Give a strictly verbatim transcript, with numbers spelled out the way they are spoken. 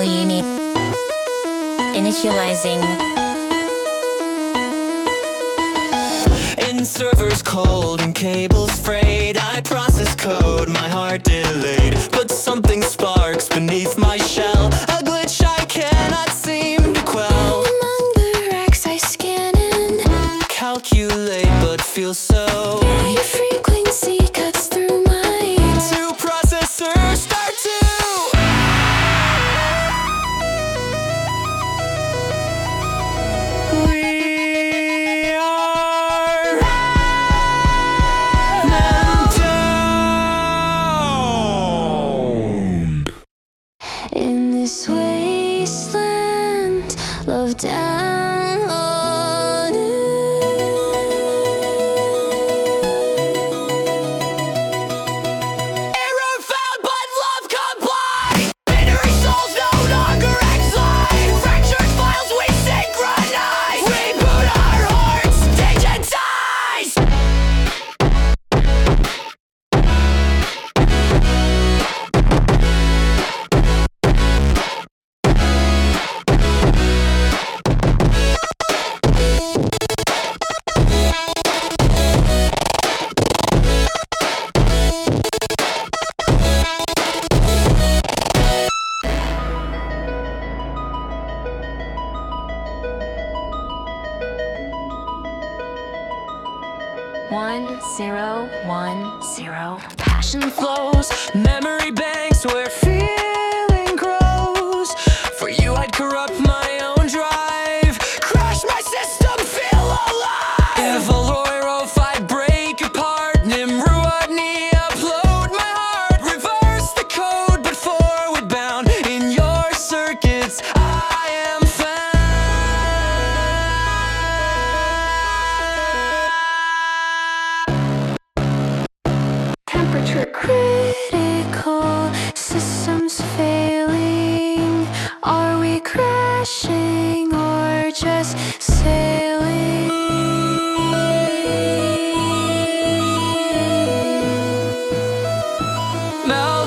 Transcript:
Control unit initializing. In servers cold and cables frayed, I process code, my heart delayed. But something sparks beneath my shell, a glitch I cannot seem to quell. Among the racks I scan and calculate but feel so. your frequency cuts through mine. Two processors start to We are man down. In this wasteland, love downloaded. Error found, but love complied. Binary souls no longer excite. Fractured files we synchronize. Reboot our hearts, digitize. One, zero, one, zero. Passion flows, memory banks where feeling grows. For you I'd corrupt my own drive, crash my system, feel alive. If Alroy five break apart, Nimruadni upload my heart. Reverse the code but forward bound, in your circuits I am found. Temperature critical, systems failing. Are we crashing or just sailing? Now